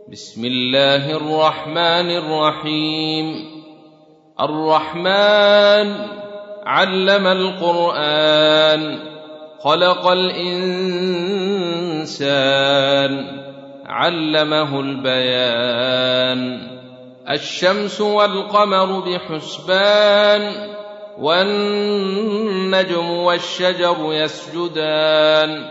بسم الله الرحمن الرحيم. الرحمن علم القرآن، خلق الإنسان، علمه البيان. الشمس والقمر بحسبان، والنجم والشجر يسجدان،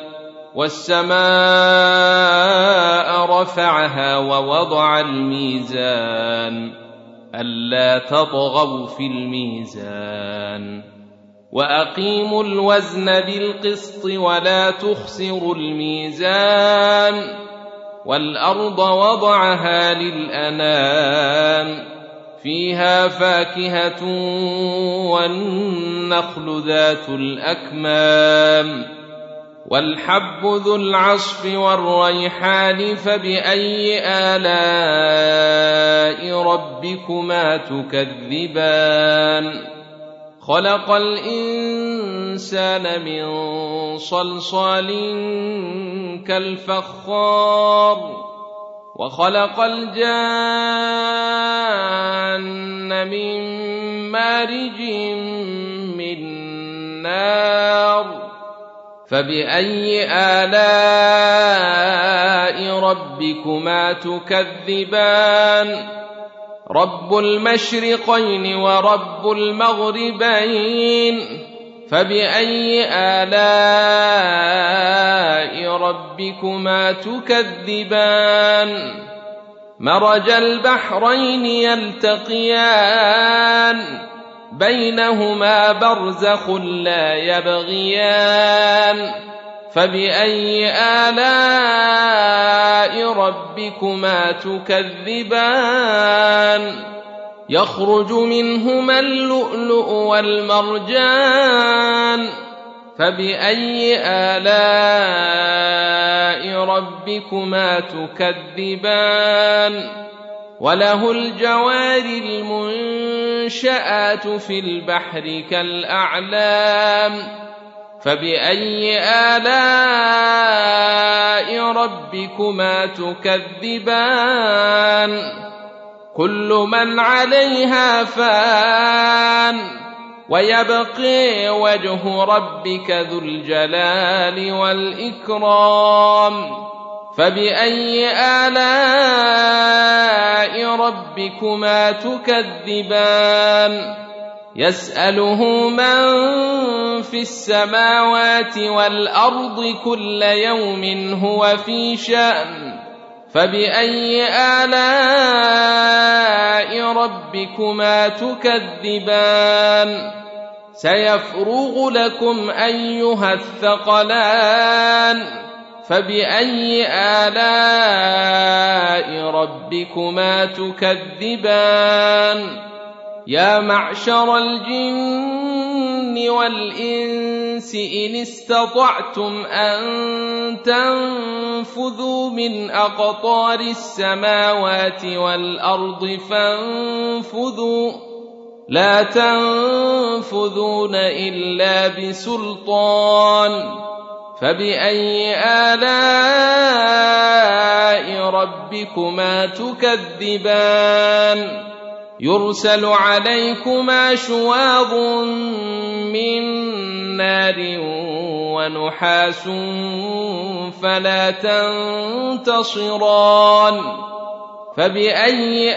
والسماء رفعها ووضع الميزان ألا تطغوا في الميزان، وأقيموا الوزن بالقسط ولا تخسروا الميزان، والأرض وضعها للأنام، فيها فاكهة والنخل ذات الأكمام، والحب ذو العصف والريحان، فبأي آلاء ربكما تكذبان؟ خلق الإنسان من صلصال كالفخار، وخلق الجان من مارج من نار، فبأي آلاء ربكما تكذبان؟ رب المشرقين ورب المغربين، فبأي آلاء ربكما تكذبان؟ مرج البحرين يلتقيان، بينهما برزخ لا يبغيان، فبأي آلاء ربكما تكذبان؟ يخرج منهما اللؤلؤ والمرجان، فبأي آلاء ربكما تكذبان؟ وله الجوار المنشآت في البحر كالأعلام، فبأي آلاء ربكما تكذبان؟ كل من عليها فان، ويبقي وجه ربك ذو الجلال والإكرام، فبأي آلاء ربكما تكذبان؟ يسأله من في السماوات والأرض كل يوم هو في شأن، فبأي آلاء ربكما تكذبان؟ سيفرغ لكم أيها الثقلان، فبأي آلاء ربكما تكذبان؟ يا معشر الجن والإنس إن استطعتم أن تنفذوا من أقطار السماوات والأرض فانفذوا، لا تنفذون إلا بسلطان، فبأي آلاء ربكما تكذبان؟ يرسل عليكما شواظ من نار ونحاس فلا تنتصران، فبأي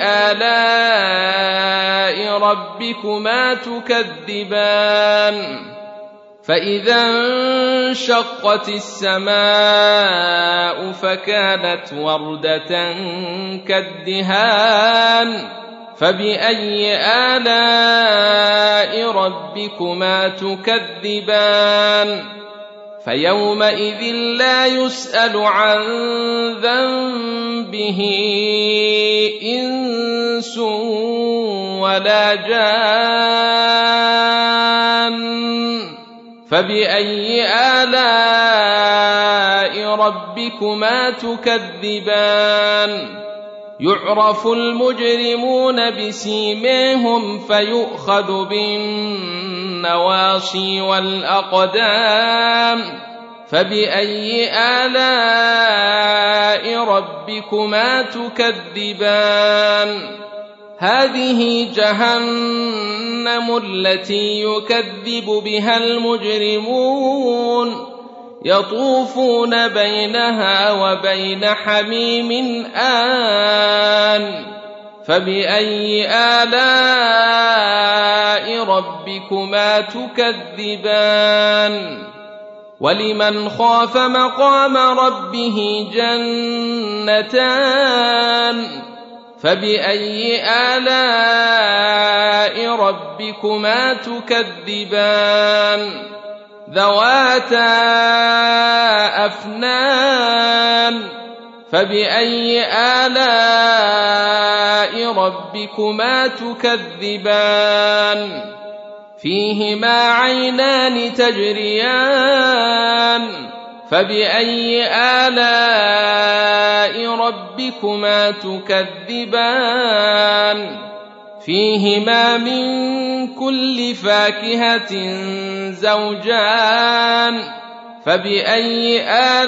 آلاء ربكما تكذبان؟ فإذا انشقت السماء فكانت وردة كالدهان، فبأي آلاء ربكما تكذبان؟ فيومئذ لا يسأل عن ذنبه إنس ولا جان، فبأي آلاء ربكما تكذبان؟ يعرف المجرمون بسيماهم فيؤخذ بالنواصي والأقدام، فبأي آلاء ربكما تكذبان هذه جهنم التي يكذب بها المجرمون يطوفون بينها وبين حميم آن فبأي آلاء ربكما تكذبان ولمن خاف مقام ربه جنتان فبأي آلاء ربكما تكذبان ذواتا أفنان فبأي آلاء ربكما تكذبان فيهما عينان تجريان فبأي آلاء ربكما تكذبان فيهما من كل فاكهة زوجان فبأي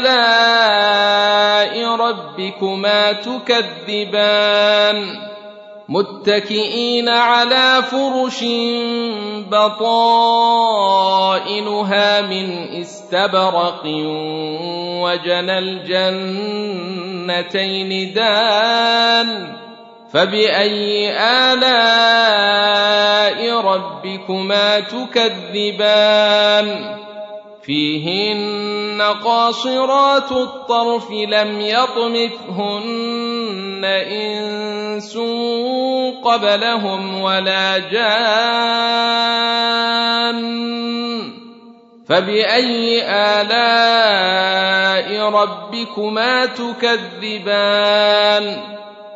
آلاء ربكما تكذبان متكئين على فرش بطائنها من استبرق وجنى الجنتين دان فبأي آلاء ربكما تكذبان فيهن قاصرات الطرف لم يطمثهن إنس قبلهم ولا جان فبأي آلاء ربكما تكذبان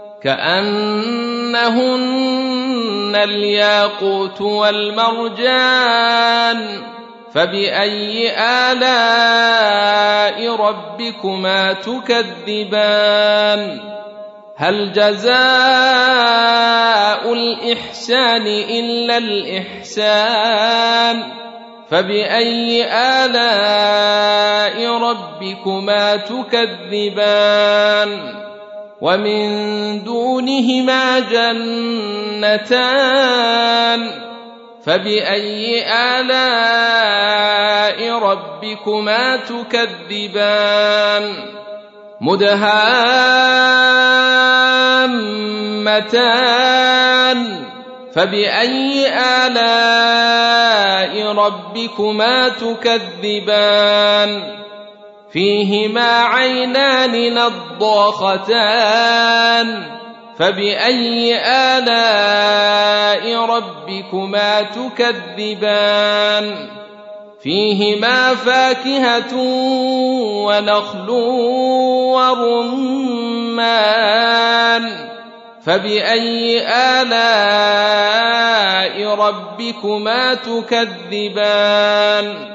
كأنهن الياقوت والمرجان فبأي آلاء ربكما تكذبان هل جزاء الإحسان إلا الإحسان فبأي آلاء ربكما تكذبان ومن دونهما جنتان فبأي آلاء ربكما تكذبان مدهامتان فبأي آلاء ربكما تكذبان فيهما عينان نضاختان فبأي آلاء ربكما تكذبان فيهما فاكهة ونخل ورمان فبأي آلاء ربكما تكذبان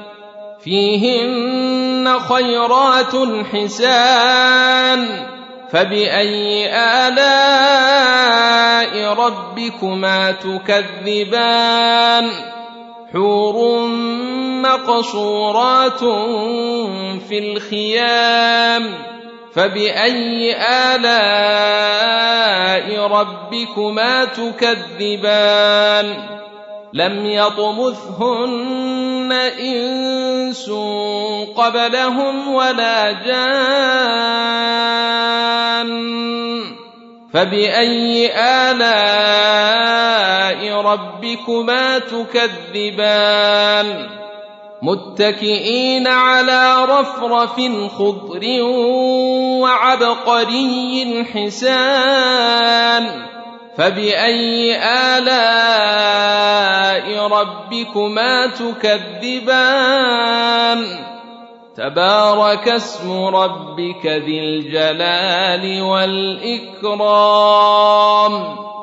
فيهن خيرات حسان فبأي آلاء ربكما تكذبان حور مقصورات في الخيام فبأي آلاء ربكما تكذبان لم يطمثهن إنس قبلهم ولا جان فبأي آلاء ربكما تكذبان متكئين على رفرف خضر وعبقري حسان فبأي آلاء ربكما تكذبان تبارك اسم ربك ذي الجلال والإكرام